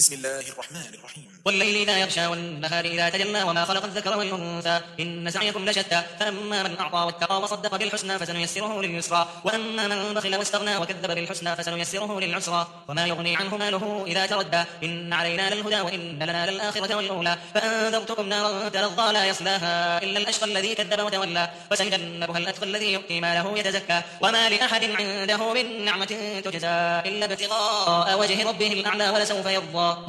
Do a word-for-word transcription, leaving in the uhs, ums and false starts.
بسم الله الرحمن الرحيم. والليل إذا يغشى والنهار إذا تجلى وما خلق الذكر والأنثى إن سعيكم لشتى فأما من أعطى واتقى وصدق بالحسنى فسنيسره لليسرى وأما من بخل واستغنى وكذب بالحسنى فسنيسره للعسرى وما يغني عنه ماله إذا تردى إن علينا للهدى وإن لنا للآخرة والأولى فأنذرتكم نارا تلظى لا يصلاها إلا الأشقى الذي كذب وتولى وسيجنبها الأتقى الذي يؤتي ماله يتزكى وما لأحد عنده من نعمة تجزى إلا ابتغاء وجه ربه الأعلى ولسوف يرضى